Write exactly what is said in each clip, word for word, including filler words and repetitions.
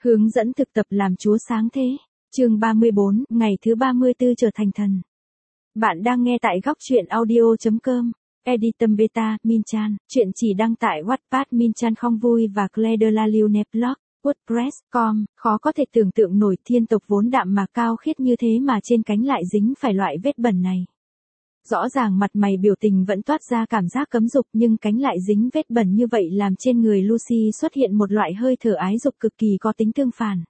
Hướng dẫn thực tập làm Chúa sáng thế. Chương ba mươi bốn, ngày thứ ba mươi tư trở thành thần. Bạn đang nghe tại góc truyện audio chấm com. Editum Beta, Minchan, chuyện chỉ đăng tại Wattpad. Minchan không vui và Claire de la Lune blog, WordPress chấm com. Khó có thể tưởng tượng nổi thiên tộc vốn đạm mà cao khiết như thế mà trên cánh lại dính phải loại vết bẩn này. Rõ ràng mặt mày biểu tình vẫn toát ra cảm giác cấm dục, nhưng cánh lại dính vết bẩn như vậy làm trên người Lucy xuất hiện một loại hơi thở ái dục cực kỳ có tính tương phản.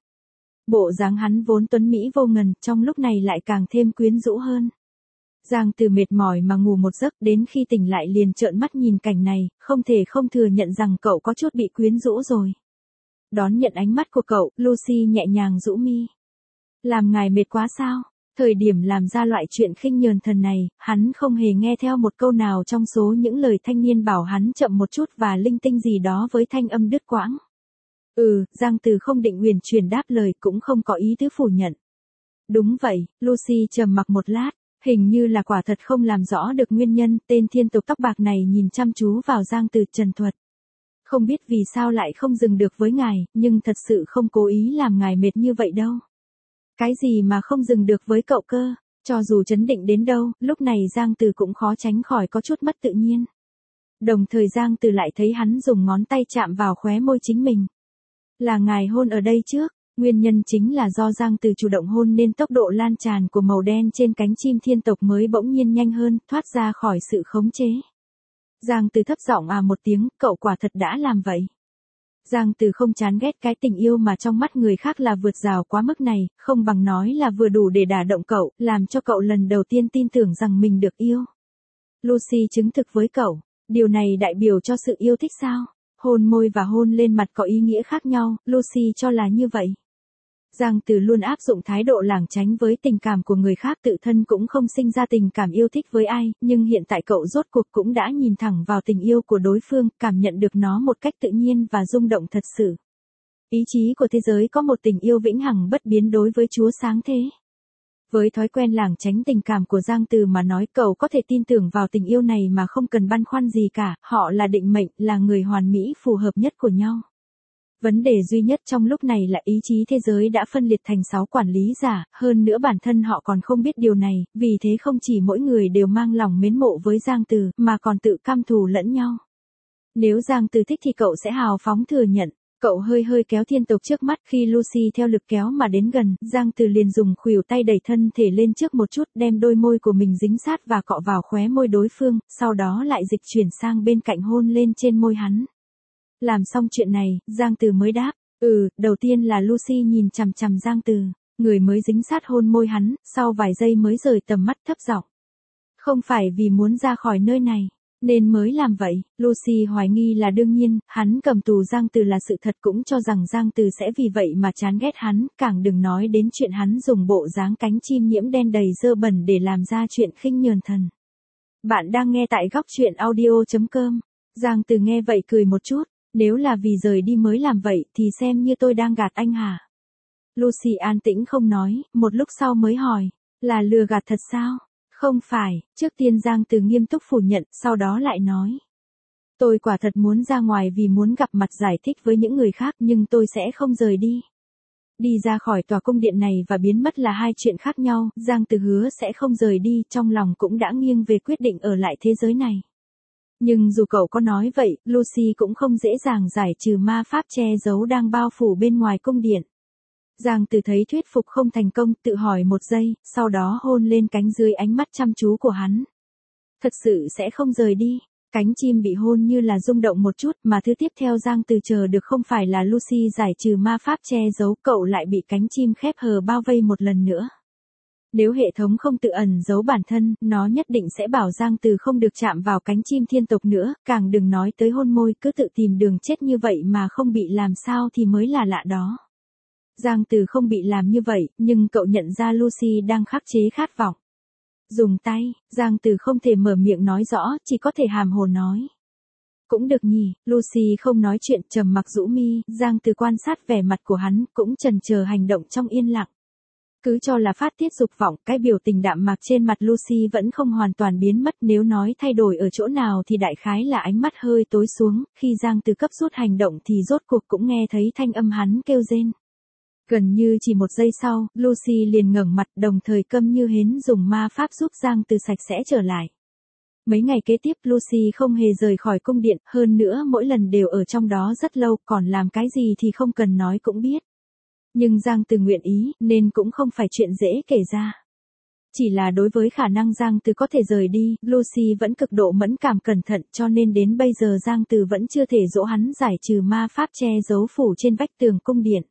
Bộ dáng hắn vốn tuấn mỹ vô ngần, trong lúc này lại càng thêm quyến rũ hơn. Giang Từ mệt mỏi mà ngủ một giấc, đến khi tỉnh lại liền trợn mắt nhìn cảnh này, không thể không thừa nhận rằng cậu có chút bị quyến rũ rồi. Đón nhận ánh mắt của cậu, Lucy nhẹ nhàng rũ mi. Làm ngài mệt quá sao? Thời điểm làm ra loại chuyện khinh nhờn thần này, hắn không hề nghe theo một câu nào trong số những lời thanh niên bảo hắn chậm một chút và linh tinh gì đó với thanh âm đứt quãng. Ừ, Giang Từ không định uyển chuyển đáp lời, cũng không có ý tứ phủ nhận. Đúng vậy, Lucy trầm mặc một lát, hình như là quả thật không làm rõ được nguyên nhân. Tên thiên tộc tóc bạc này nhìn chăm chú vào Giang Từ trần thuật. Không biết vì sao lại không dừng được với ngài, nhưng thật sự không cố ý làm ngài mệt như vậy đâu. Cái gì mà không dừng được với cậu cơ? Cho dù trấn định đến đâu, lúc này Giang Từ cũng khó tránh khỏi có chút mất tự nhiên. Đồng thời Giang Từ lại thấy hắn dùng ngón tay chạm vào khóe môi chính mình. Là ngài hôn ở đây trước, nguyên nhân chính là do Giang Từ chủ động hôn nên tốc độ lan tràn của màu đen trên cánh chim thiên tộc mới bỗng nhiên nhanh hơn, thoát ra khỏi sự khống chế. Giang Từ thấp giọng à một tiếng, cậu quả thật đã làm vậy. Giang Từ không chán ghét cái tình yêu mà trong mắt người khác là vượt rào quá mức này, không bằng nói là vừa đủ để đả động cậu, làm cho cậu lần đầu tiên tin tưởng rằng mình được yêu. Lucy chứng thực với cậu, điều này đại biểu cho sự yêu thích sao? Hôn môi và hôn lên mặt có ý nghĩa khác nhau, Lucy cho là như vậy. Giang Từ luôn áp dụng thái độ lảng tránh với tình cảm của người khác, tự thân cũng không sinh ra tình cảm yêu thích với ai, nhưng hiện tại cậu rốt cuộc cũng đã nhìn thẳng vào tình yêu của đối phương, cảm nhận được nó một cách tự nhiên và rung động thật sự. Ý chí của thế giới có một tình yêu vĩnh hằng bất biến đối với Chúa sáng thế. Với thói quen lảng tránh tình cảm của Giang Từ mà nói, cậu có thể tin tưởng vào tình yêu này mà không cần băn khoăn gì cả, họ là định mệnh, là người hoàn mỹ phù hợp nhất của nhau. Vấn đề duy nhất trong lúc này là ý chí thế giới đã phân liệt thành sáu quản lý giả, hơn nữa bản thân họ còn không biết điều này, vì thế không chỉ mỗi người đều mang lòng mến mộ với Giang Từ, mà còn tự căm thù lẫn nhau. Nếu Giang Từ thích thì cậu sẽ hào phóng thừa nhận. Cậu hơi hơi kéo thiên tộc trước mắt, khi Lucy theo lực kéo mà đến gần, Giang Từ liền dùng khuỷu tay đẩy thân thể lên trước một chút, đem đôi môi của mình dính sát và cọ vào khóe môi đối phương, sau đó lại dịch chuyển sang bên cạnh hôn lên trên môi hắn. Làm xong chuyện này, Giang Từ mới đáp, ừ, đầu tiên là Lucy nhìn chằm chằm Giang Từ, người mới dính sát hôn môi hắn, sau vài giây mới rời tầm mắt thấp giọng. Không phải vì muốn ra khỏi nơi này, nên mới làm vậy. Lucy hoài nghi là đương nhiên, hắn cầm tù Giang Từ là sự thật, cũng cho rằng Giang Từ sẽ vì vậy mà chán ghét hắn, càng đừng nói đến chuyện hắn dùng bộ dáng cánh chim nhiễm đen đầy dơ bẩn để làm ra chuyện khinh nhờn thần. Bạn đang nghe tại góc truyện audio chấm com. Giang Từ nghe vậy cười một chút. Nếu là vì rời đi mới làm vậy thì xem như tôi đang gạt anh hả? Lucy an tĩnh không nói, một lúc sau mới hỏi, là lừa gạt thật sao? Không phải, trước tiên Giang Từ nghiêm túc phủ nhận, sau đó lại nói. Tôi quả thật muốn ra ngoài vì muốn gặp mặt giải thích với những người khác, nhưng tôi sẽ không rời đi. Đi ra khỏi tòa cung điện này và biến mất là hai chuyện khác nhau, Giang Từ hứa sẽ không rời đi, trong lòng cũng đã nghiêng về quyết định ở lại thế giới này. Nhưng dù cậu có nói vậy, Lucy cũng không dễ dàng giải trừ ma pháp che giấu đang bao phủ bên ngoài cung điện. Giang Từ thấy thuyết phục không thành công, tự hỏi một giây, sau đó hôn lên cánh dưới ánh mắt chăm chú của hắn. Thật sự sẽ không rời đi. Cánh chim bị hôn như là rung động một chút, mà thứ tiếp theo Giang Từ chờ được không phải là Lucy giải trừ ma pháp che giấu, cậu lại bị cánh chim khép hờ bao vây một lần nữa. Nếu hệ thống không tự ẩn giấu bản thân, nó nhất định sẽ bảo Giang Từ không được chạm vào cánh chim thiên tộc nữa, càng đừng nói tới hôn môi, cứ tự tìm đường chết như vậy mà không bị làm sao thì mới là lạ đó. Giang Từ không bị làm như vậy, nhưng cậu nhận ra Lucy đang khắc chế khát vọng. Dùng tay, Giang Từ không thể mở miệng nói rõ, chỉ có thể hàm hồ nói. Cũng được nhỉ, Lucy không nói chuyện, trầm mặc rũ mi, Giang Từ quan sát vẻ mặt của hắn, cũng chần chờ hành động trong yên lặng. Cứ cho là phát tiết dục vọng, cái biểu tình đạm mạc trên mặt Lucy vẫn không hoàn toàn biến mất, nếu nói thay đổi ở chỗ nào thì đại khái là ánh mắt hơi tối xuống, khi Giang Từ cấp rút hành động thì rốt cuộc cũng nghe thấy thanh âm hắn kêu rên. Gần như chỉ một giây sau, Lucy liền ngẩng mặt đồng thời câm như hến dùng ma pháp giúp Giang Từ sạch sẽ trở lại. Mấy ngày kế tiếp Lucy không hề rời khỏi cung điện, hơn nữa mỗi lần đều ở trong đó rất lâu, còn làm cái gì thì không cần nói cũng biết. Nhưng Giang Từ nguyện ý, nên cũng không phải chuyện dễ kể ra. Chỉ là đối với khả năng Giang Từ có thể rời đi, Lucy vẫn cực độ mẫn cảm cẩn thận cho nên đến bây giờ Giang Từ vẫn chưa thể dỗ hắn giải trừ ma pháp che giấu phủ trên vách tường cung điện.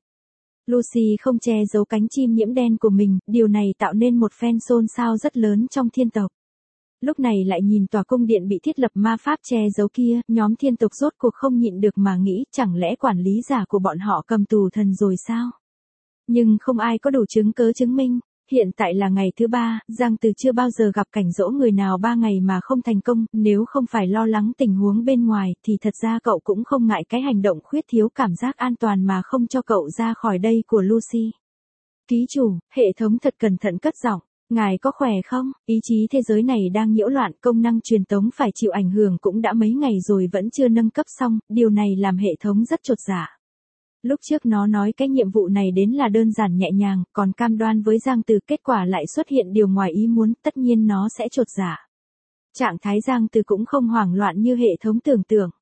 Lucy không che giấu cánh chim nhiễm đen của mình, điều này tạo nên một phen xôn xao rất lớn trong thiên tộc. Lúc này lại nhìn tòa cung điện bị thiết lập ma pháp che giấu kia, nhóm thiên tộc rốt cuộc không nhịn được mà nghĩ chẳng lẽ quản lý giả của bọn họ cầm tù thần rồi sao? Nhưng không ai có đủ chứng cớ chứng minh. Hiện tại là ngày thứ ba, Giang Từ chưa bao giờ gặp cảnh dỗ người nào ba ngày mà không thành công, nếu không phải lo lắng tình huống bên ngoài thì thật ra cậu cũng không ngại cái hành động khuyết thiếu cảm giác an toàn mà không cho cậu ra khỏi đây của Lucy. Ký chủ, hệ thống thật cẩn thận cất giọng, ngài có khỏe không? Ý chí thế giới này đang nhiễu loạn, công năng truyền tống phải chịu ảnh hưởng cũng đã mấy ngày rồi vẫn chưa nâng cấp xong, điều này làm hệ thống rất chột dạ. Lúc trước nó nói cái nhiệm vụ này đến là đơn giản nhẹ nhàng, còn cam đoan với Giang Từ kết quả lại xuất hiện điều ngoài ý muốn, tất nhiên nó sẽ chột dạ. Trạng thái Giang Từ cũng không hoảng loạn như hệ thống tưởng tượng.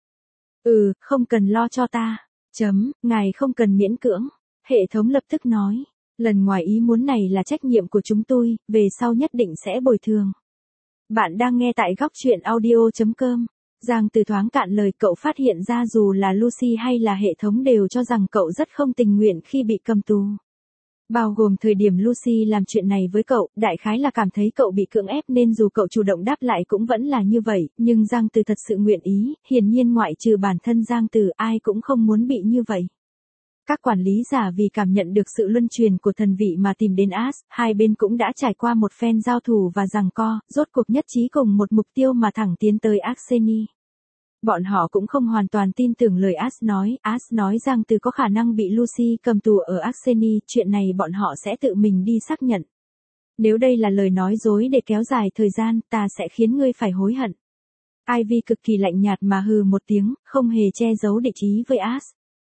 Ừ, không cần lo cho ta. Chấm, ngài không cần miễn cưỡng. Hệ thống lập tức nói, lần ngoài ý muốn này là trách nhiệm của chúng tôi, về sau nhất định sẽ bồi thường. Bạn đang nghe tại góc truyện audio chấm com. Giang Từ thoáng cạn lời, cậu phát hiện ra dù là Lucy hay là hệ thống đều cho rằng cậu rất không tình nguyện khi bị cầm tù. Bao gồm thời điểm Lucy làm chuyện này với cậu, đại khái là cảm thấy cậu bị cưỡng ép nên dù cậu chủ động đáp lại cũng vẫn là như vậy, nhưng Giang Từ thật sự nguyện ý, hiển nhiên ngoại trừ bản thân Giang Từ ai cũng không muốn bị như vậy. Các quản lý giả vì cảm nhận được sự luân truyền của thần vị mà tìm đến Ash, hai bên cũng đã trải qua một phen giao thủ và giằng co, rốt cuộc nhất trí cùng một mục tiêu mà thẳng tiến tới Arseni. Bọn họ cũng không hoàn toàn tin tưởng lời Ash nói, Ash nói Giang Từ có khả năng bị Lucy cầm tù ở Arseni, chuyện này bọn họ sẽ tự mình đi xác nhận. Nếu đây là lời nói dối để kéo dài thời gian, ta sẽ khiến ngươi phải hối hận. Ivy cực kỳ lạnh nhạt mà hừ một tiếng, không hề che giấu địch ý với Ash.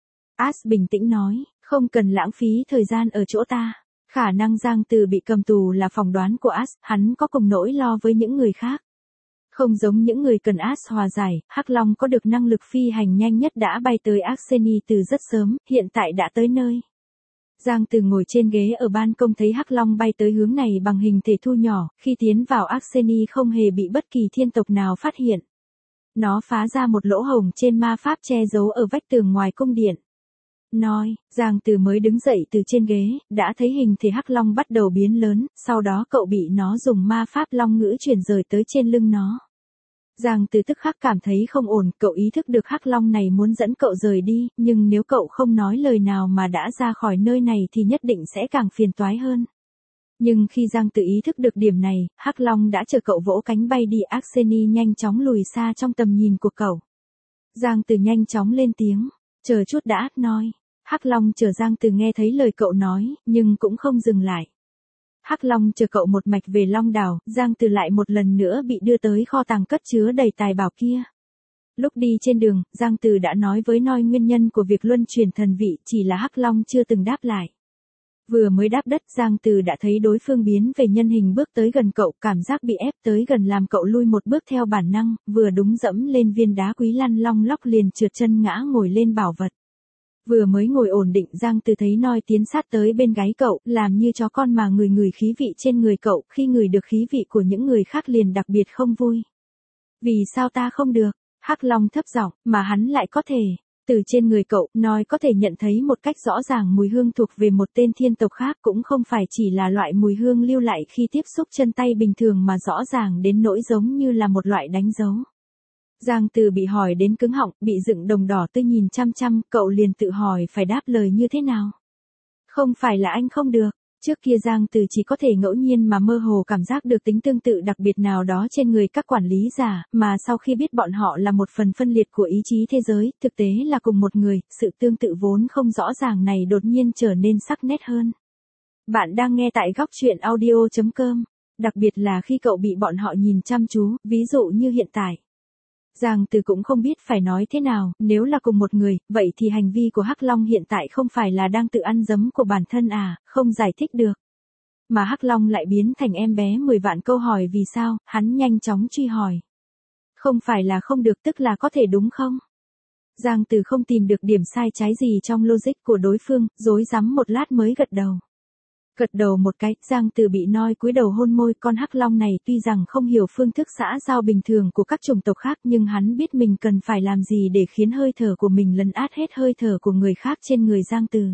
Ash bình tĩnh nói, không cần lãng phí thời gian ở chỗ ta. Khả năng Giang Từ bị cầm tù là phỏng đoán của Ash, hắn có cùng nỗi lo với những người khác. Không giống những người cần Ash hòa giải, Hắc Long có được năng lực phi hành nhanh nhất đã bay tới Arseni từ rất sớm, hiện tại đã tới nơi. Giang Từ ngồi trên ghế ở ban công thấy Hắc Long bay tới hướng này bằng hình thể thu nhỏ, khi tiến vào Arseni không hề bị bất kỳ thiên tộc nào phát hiện. Nó phá ra một lỗ hổng trên ma pháp che giấu ở vách tường ngoài cung điện. Nói, Giang Từ mới đứng dậy từ trên ghế, đã thấy hình thể Hắc Long bắt đầu biến lớn, sau đó cậu bị nó dùng ma pháp long ngữ chuyển rời tới trên lưng nó. Giang Từ tức khắc cảm thấy không ổn, cậu ý thức được Hắc Long này muốn dẫn cậu rời đi, nhưng nếu cậu không nói lời nào mà đã ra khỏi nơi này thì nhất định sẽ càng phiền toái hơn. Nhưng khi Giang Từ ý thức được điểm này, Hắc Long đã chờ cậu vỗ cánh bay đi, Arseni nhanh chóng lùi xa trong tầm nhìn của cậu. Giang Từ nhanh chóng lên tiếng, chờ chút đã, nói. Hắc Long chờ Giang Từ nghe thấy lời cậu nói, nhưng cũng không dừng lại. Hắc Long chờ cậu một mạch về Long Đảo, Giang Từ lại một lần nữa bị đưa tới kho tàng cất chứa đầy tài bảo kia. Lúc đi trên đường, Giang Từ đã nói với Noi nguyên nhân của việc luân chuyển thần vị, chỉ là Hắc Long chưa từng đáp lại. Vừa mới đáp đất, Giang Từ đã thấy đối phương biến về nhân hình bước tới gần cậu, cảm giác bị ép tới gần làm cậu lui một bước theo bản năng, vừa đúng dẫm lên viên đá quý lăn long lóc liền trượt chân ngã ngồi lên bảo vật. Vừa mới ngồi ổn định, Giang Từ thấy Noi tiến sát tới bên gáy cậu, làm như chó con mà ngửi ngửi khí vị trên người cậu, khi ngửi được khí vị của những người khác liền đặc biệt không vui. Vì sao ta không được? Hắc Long thấp giọng, mà hắn lại có thể. Từ trên người cậu, Noi có thể nhận thấy một cách rõ ràng mùi hương thuộc về một tên thiên tộc khác, cũng không phải chỉ là loại mùi hương lưu lại khi tiếp xúc chân tay bình thường mà rõ ràng đến nỗi giống như là một loại đánh dấu. Giang Từ bị hỏi đến cứng họng, bị dựng đồng đỏ tươi nhìn chăm chăm, cậu liền tự hỏi phải đáp lời như thế nào. Không phải là anh không được. Trước kia Giang Từ chỉ có thể ngẫu nhiên mà mơ hồ cảm giác được tính tương tự đặc biệt nào đó trên người các quản lý giả, mà sau khi biết bọn họ là một phần phân liệt của ý chí thế giới, thực tế là cùng một người, sự tương tự vốn không rõ ràng này đột nhiên trở nên sắc nét hơn. Bạn đang nghe tại góc truyện audio chấm com, đặc biệt là khi cậu bị bọn họ nhìn chăm chú, ví dụ như hiện tại. Giang Từ cũng không biết phải nói thế nào, nếu là cùng một người, vậy thì hành vi của Hắc Long hiện tại không phải là đang tự ăn dấm của bản thân à, không giải thích được. Mà Hắc Long lại biến thành em bé mười vạn câu hỏi vì sao, hắn nhanh chóng truy hỏi. Không phải là không được tức là có thể đúng không? Giang Từ không tìm được điểm sai trái gì trong logic của đối phương, rối rắm một lát mới gật đầu. Gật đầu một cái, Giang Từ bị noi cúi đầu hôn môi. Con Hắc Long này tuy rằng không hiểu phương thức xã giao bình thường của các chủng tộc khác, nhưng hắn biết mình cần phải làm gì để khiến hơi thở của mình lấn át hết hơi thở của người khác trên người Giang Từ.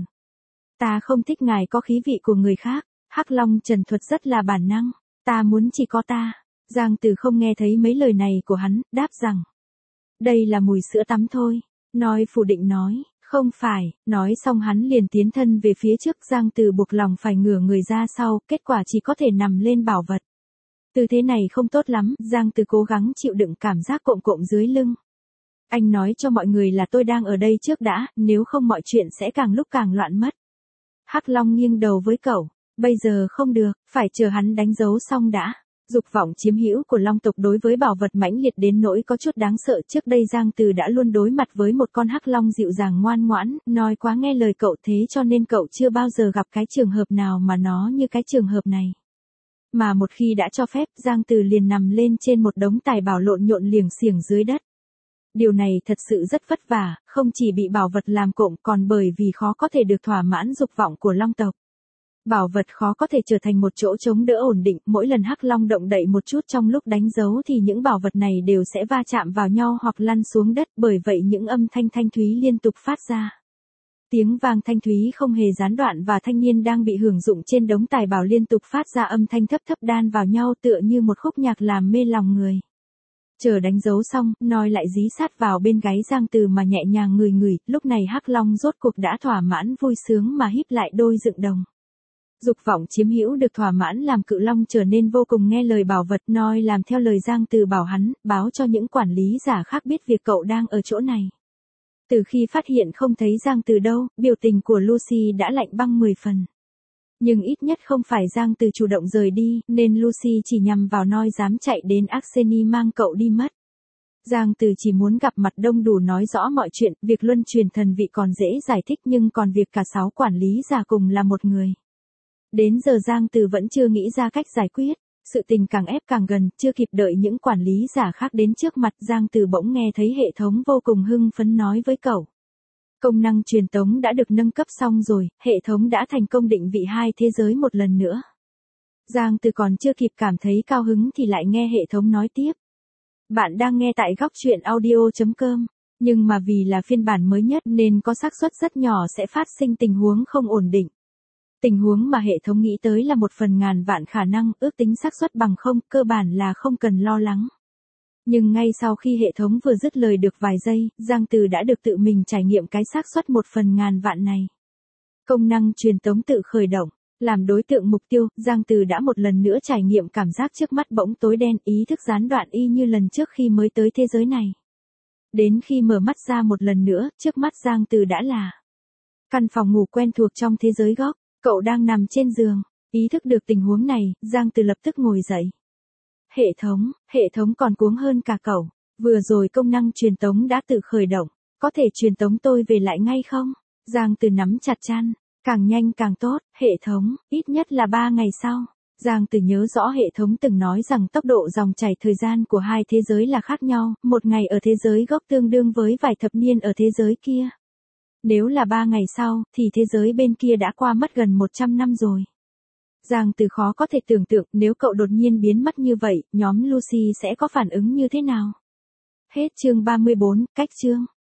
Ta không thích ngài có khí vị của người khác. Hắc Long trần thuật rất là bản năng. Ta muốn chỉ có ta. Giang Từ không nghe thấy mấy lời này của hắn, đáp rằng. Đây là mùi sữa tắm thôi. Nói phủ định nói. Không phải, nói xong hắn liền tiến thân về phía trước. Giang Từ buộc lòng phải ngửa người ra sau, kết quả chỉ có thể nằm lên bảo vật. Tư thế này không tốt lắm, Giang Từ cố gắng chịu đựng cảm giác cộm cộm dưới lưng. Anh nói cho mọi người là tôi đang ở đây trước đã, nếu không mọi chuyện sẽ càng lúc càng loạn mất. Hắc Long nghiêng đầu với cậu, bây giờ không được, phải chờ hắn đánh dấu xong đã. Dục vọng chiếm hữu của Long tộc đối với bảo vật mãnh liệt đến nỗi có chút đáng sợ. Trước đây Giang Từ đã luôn đối mặt với một con Hắc Long dịu dàng ngoan ngoãn, nói quá nghe lời cậu, thế cho nên cậu chưa bao giờ gặp cái trường hợp nào mà nó như cái trường hợp này. Mà một khi đã cho phép, Giang Từ liền nằm lên trên một đống tài bảo lộn nhộn liềng xiềng dưới đất. Điều này thật sự rất vất vả, không chỉ bị bảo vật làm cộm còn bởi vì khó có thể được thỏa mãn dục vọng của Long tộc. Bảo vật khó có thể trở thành một chỗ chống đỡ ổn định, mỗi lần Hắc Long động đậy một chút trong lúc đánh dấu thì những bảo vật này đều sẽ va chạm vào nhau hoặc lăn xuống đất, bởi vậy những âm thanh thanh thúy liên tục phát ra. Tiếng vang thanh thúy không hề gián đoạn và thanh niên đang bị hưởng dụng trên đống tài bảo liên tục phát ra âm thanh thấp thấp đan vào nhau tựa như một khúc nhạc làm mê lòng người. Chờ đánh dấu xong, Noi lại dí sát vào bên gáy Giang Từ mà nhẹ nhàng ngửi ngửi, lúc này Hắc Long rốt cuộc đã thỏa mãn vui sướng mà híp lại đôi dựng đồng. Dục vọng chiếm hữu được thỏa mãn làm Cự Long trở nên vô cùng nghe lời bảo vật. Noi làm theo lời Giang Từ bảo hắn, báo cho những quản lý giả khác biết việc cậu đang ở chỗ này. Từ khi phát hiện không thấy Giang Từ đâu, biểu tình của Lucy đã lạnh băng mười phần. Nhưng ít nhất không phải Giang Từ chủ động rời đi, nên Lucy chỉ nhằm vào Noi dám chạy đến Arseny mang cậu đi mất. Giang Từ chỉ muốn gặp mặt đông đủ nói rõ mọi chuyện, việc luân truyền thần vị còn dễ giải thích nhưng còn việc cả sáu quản lý giả cùng là một người. Đến giờ Giang Từ vẫn chưa nghĩ ra cách giải quyết, sự tình càng ép càng gần, chưa kịp đợi những quản lý giả khác đến trước mặt, Giang Từ bỗng nghe thấy hệ thống vô cùng hưng phấn nói với cậu. Công năng truyền tống đã được nâng cấp xong rồi, hệ thống đã thành công định vị hai thế giới một lần nữa. Giang Từ còn chưa kịp cảm thấy cao hứng thì lại nghe hệ thống nói tiếp. Bạn đang nghe tại góc truyện audio chấm com, nhưng mà vì là phiên bản mới nhất nên có xác suất rất nhỏ sẽ phát sinh tình huống không ổn định. Tình huống mà hệ thống nghĩ tới là một phần ngàn vạn khả năng, ước tính xác suất bằng không, cơ bản là không cần lo lắng. Nhưng ngay sau khi hệ thống vừa dứt lời được vài giây, Giang Từ đã được tự mình trải nghiệm cái xác suất một phần ngàn vạn này. Công năng truyền tống tự khởi động, làm đối tượng mục tiêu, Giang Từ đã một lần nữa trải nghiệm cảm giác trước mắt bỗng tối đen, ý thức gián đoạn y như lần trước khi mới tới thế giới này. Đến khi mở mắt ra một lần nữa, trước mắt Giang Từ đã là căn phòng ngủ quen thuộc trong thế giới góc. Cậu đang nằm trên giường, ý thức được tình huống này, Giang Từ lập tức ngồi dậy. Hệ thống, hệ thống còn cuống hơn cả cậu, vừa rồi công năng truyền tống đã tự khởi động, có thể truyền tống tôi về lại ngay không? Giang Từ nắm chặt chăn, càng nhanh càng tốt, hệ thống, ít nhất là ba ngày sau. Giang Từ nhớ rõ hệ thống từng nói rằng tốc độ dòng chảy thời gian của hai thế giới là khác nhau, một ngày ở thế giới gốc tương đương với vài thập niên ở thế giới kia. Nếu là ba ngày sau, thì thế giới bên kia đã qua mất gần một trăm năm rồi. Giang Từ khó có thể tưởng tượng nếu cậu đột nhiên biến mất như vậy, nhóm Lucy sẽ có phản ứng như thế nào. Hết chương ba mươi bốn, cách chương.